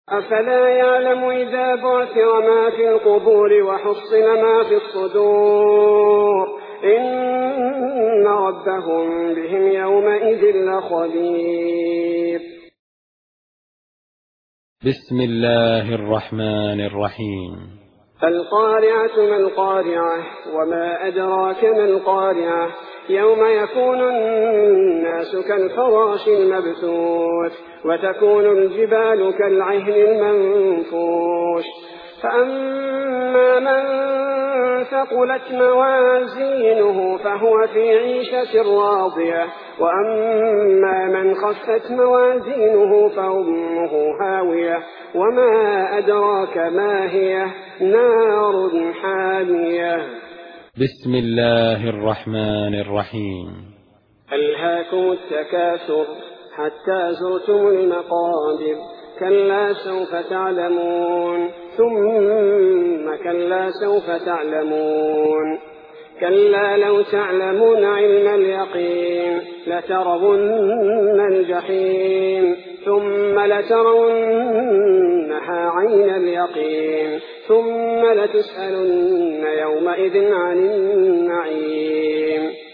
أفلا يعلم إذا بعثر ما في القبور وحصل ما في الصدور إن ربهم بهم يومئذ لخبير. بسم الله الرحمن الرحيم. القارعة ما القارعة وما أدراك ما القارعة يوم يكون الناس كالفراش المبثوث وتكون الجبال كالعهن المنفوش فأما من ثقلت موازينه فهو في عيشة راضية وأما من خفت موازينه فأمه هاوية وما أدراك ما هي نار حامية. بسم الله الرحمن الرحيم. ألهاكم التكاثر حتى زرتم المقابر كلا سوف تعلمون ثم كلا سوف تعلمون كلا لو تعلمون علم اليقين لترون الجحيم ثم لترونها عين اليقين ثم لتسألن يومئذ عن النعيم.